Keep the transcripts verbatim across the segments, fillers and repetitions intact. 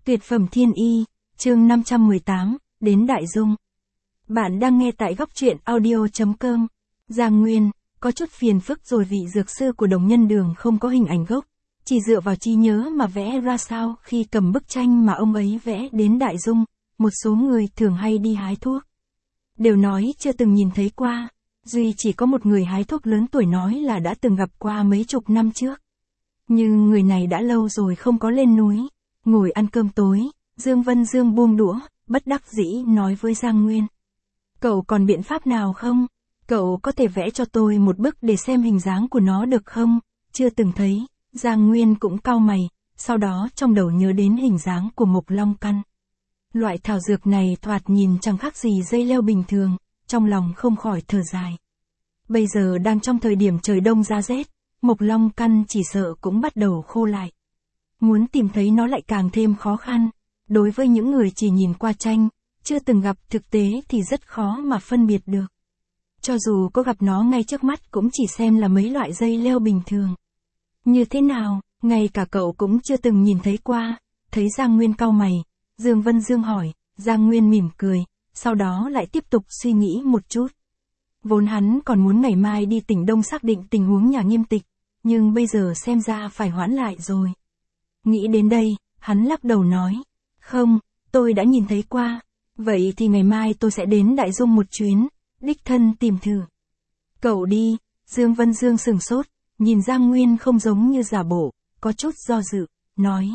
Tuyệt phẩm thiên y, chương năm trăm mười tám, đến Đại Dung. Bạn đang nghe tại góc truyện audio chấm com. Giang Nguyên, có chút phiền phức rồi vị dược sư của Đồng Nhân Đường không có hình ảnh gốc, chỉ dựa vào trí nhớ mà vẽ ra sao khi cầm bức tranh mà ông ấy vẽ đến Đại Dung, một số người thường hay đi hái thuốc. Đều nói chưa từng nhìn thấy qua, duy chỉ có một người hái thuốc lớn tuổi nói là đã từng gặp qua mấy chục năm trước. Nhưng người này đã lâu rồi không có lên núi. Ngồi ăn cơm tối, Dương Vân Dương buông đũa, bất đắc dĩ nói với Giang Nguyên. Cậu còn biện pháp nào không? Cậu có thể vẽ cho tôi một bức để xem hình dáng của nó được không? Chưa từng thấy, Giang Nguyên cũng cau mày, sau đó trong đầu nhớ đến hình dáng của mộc long căn. Loại thảo dược này thoạt nhìn chẳng khác gì dây leo bình thường, trong lòng không khỏi thở dài. Bây giờ đang trong thời điểm trời đông giá rét, mộc long căn chỉ sợ cũng bắt đầu khô lại. Muốn tìm thấy nó lại càng thêm khó khăn, đối với những người chỉ nhìn qua tranh, chưa từng gặp thực tế thì rất khó mà phân biệt được. Cho dù có gặp nó ngay trước mắt cũng chỉ xem là mấy loại dây leo bình thường. Như thế nào, ngay cả cậu cũng chưa từng nhìn thấy qua, thấy Giang Nguyên cau mày, Dương Vân Dương hỏi, Giang Nguyên mỉm cười, sau đó lại tiếp tục suy nghĩ một chút. Vốn hắn còn muốn ngày mai đi tỉnh Đông xác định tình huống nhà Nghiêm Tịch, nhưng bây giờ xem ra phải hoãn lại rồi. Nghĩ đến đây, hắn lắc đầu nói, không, tôi đã nhìn thấy qua, vậy thì ngày mai tôi sẽ đến Đại Dung một chuyến, đích thân tìm thử. Cậu đi, Dương Vân Dương sừng sốt, nhìn Giang Nguyên không giống như giả bộ, có chút do dự, nói.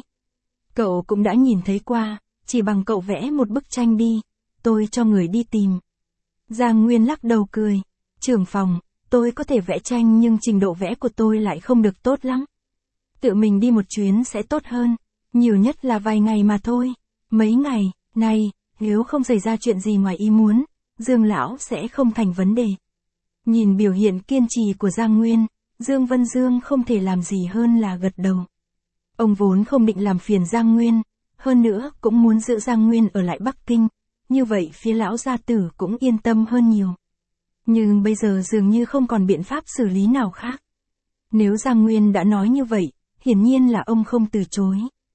Cậu cũng đã nhìn thấy qua, chỉ bằng cậu vẽ một bức tranh đi, tôi cho người đi tìm. Giang Nguyên lắc đầu cười, trưởng phòng, tôi có thể vẽ tranh nhưng trình độ vẽ của tôi lại không được tốt lắm. Tự mình đi một chuyến sẽ tốt hơn, nhiều nhất là vài ngày mà thôi. Mấy ngày, này, nếu không xảy ra chuyện gì ngoài ý muốn, Dương lão sẽ không thành vấn đề. Nhìn biểu hiện kiên trì của Giang Nguyên, Dương Vân Dương không thể làm gì hơn là gật đầu. Ông vốn không định làm phiền Giang Nguyên, hơn nữa cũng muốn giữ Giang Nguyên ở lại Bắc Kinh, như vậy phía lão gia tử cũng yên tâm hơn nhiều. Nhưng bây giờ dường như không còn biện pháp xử lý nào khác. Nếu Giang Nguyên đã nói như vậy, hiển nhiên là ông không từ chối.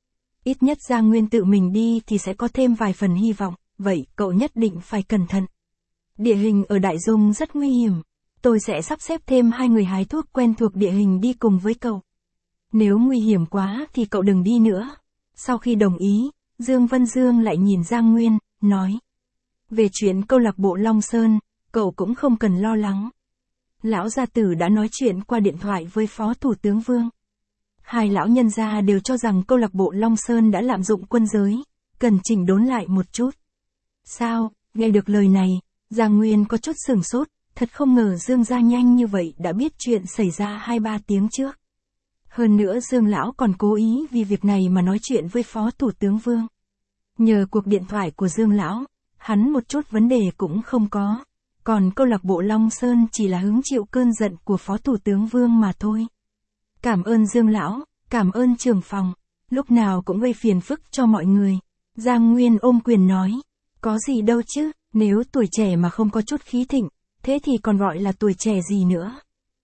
Ít nhất Giang Nguyên tự mình đi thì sẽ có thêm vài phần hy vọng, vậy cậu nhất định phải cẩn thận. Địa hình ở Đại Dung rất nguy hiểm, tôi sẽ sắp xếp thêm hai người hái thuốc quen thuộc địa hình đi cùng với cậu. Nếu nguy hiểm quá thì cậu đừng đi nữa. Sau khi đồng ý, Dương Vân Dương lại nhìn Giang Nguyên, nói. Về chuyện câu lạc bộ Long Sơn, cậu cũng không cần lo lắng. Lão gia tử đã nói chuyện qua điện thoại với Phó Thủ tướng Vương. Hai lão nhân gia đều cho rằng câu lạc bộ Long Sơn đã lạm dụng quân giới, cần chỉnh đốn lại một chút. Sao, nghe được lời này, Giang Nguyên có chút sửng sốt, thật không ngờ Dương gia nhanh như vậy đã biết chuyện xảy ra hai ba tiếng trước. Hơn nữa Dương lão còn cố ý vì việc này mà nói chuyện với Phó Thủ tướng Vương. Nhờ cuộc điện thoại của Dương lão, hắn một chút vấn đề cũng không có, còn câu lạc bộ Long Sơn chỉ là hứng chịu cơn giận của Phó Thủ tướng Vương mà thôi. Cảm ơn Dương lão, cảm ơn trưởng phòng, lúc nào cũng gây phiền phức cho mọi người. Giang Nguyên ôm quyền nói, có gì đâu chứ, nếu tuổi trẻ mà không có chút khí thịnh, thế thì còn gọi là tuổi trẻ gì nữa.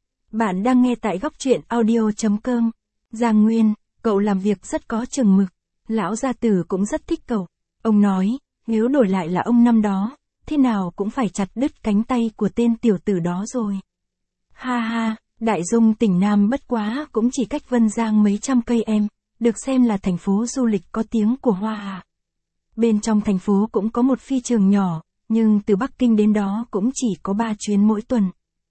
Bạn đang nghe tại góc truyện audio chấm com. Giang Nguyên, cậu làm việc rất có chừng mực, lão gia tử cũng rất thích cậu. Ông nói, nếu đổi lại là ông năm đó, thế nào cũng phải chặt đứt cánh tay của tên tiểu tử đó rồi. Ha ha. Đại Dung tỉnh Nam bất quá cũng chỉ cách Vân Giang mấy trăm cây em, được xem là thành phố du lịch có tiếng của Hoa Hạ. Bên trong thành phố cũng có một phi trường nhỏ, nhưng từ Bắc Kinh đến đó cũng chỉ có ba chuyến mỗi tuần.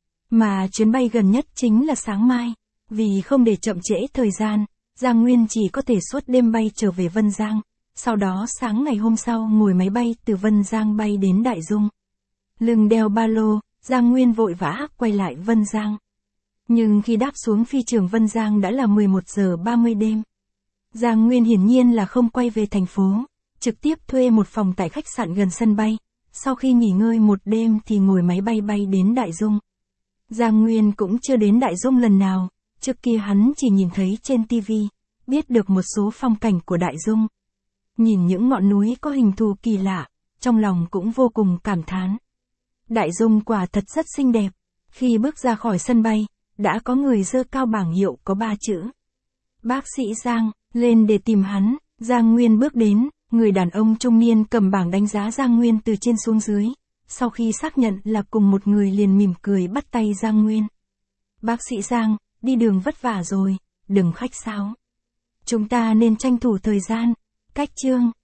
Mà chuyến bay gần nhất chính là sáng mai, vì không để chậm trễ thời gian, Giang Nguyên chỉ có thể suốt đêm bay trở về Vân Giang, sau đó sáng ngày hôm sau ngồi máy bay từ Vân Giang bay đến Đại Dung. Lưng đeo ba lô, Giang Nguyên vội vã quay lại Vân Giang. Nhưng khi đáp xuống phi trường Vân Giang đã là mười một giờ ba mươi đêm. Giang Nguyên hiển nhiên là không quay về thành phố, trực tiếp thuê một phòng tại khách sạn gần sân bay, sau khi nghỉ ngơi một đêm thì ngồi máy bay bay đến Đại Dung. Giang Nguyên cũng chưa đến Đại Dung lần nào, trước kia hắn chỉ nhìn thấy trên ti vi, biết được một số phong cảnh của Đại Dung. Nhìn những ngọn núi có hình thù kỳ lạ, trong lòng cũng vô cùng cảm thán. Đại Dung quả thật rất xinh đẹp, khi bước ra khỏi sân bay, đã có người giơ cao bảng hiệu có ba chữ. Bác sĩ Giang, lên để tìm hắn, Giang Nguyên bước đến, người đàn ông trung niên cầm bảng đánh giá Giang Nguyên từ trên xuống dưới. Sau khi xác nhận là cùng một người liền mỉm cười bắt tay Giang Nguyên. Bác sĩ Giang, đi đường vất vả rồi, đừng khách sáo. Chúng ta nên tranh thủ thời gian. Cách chương.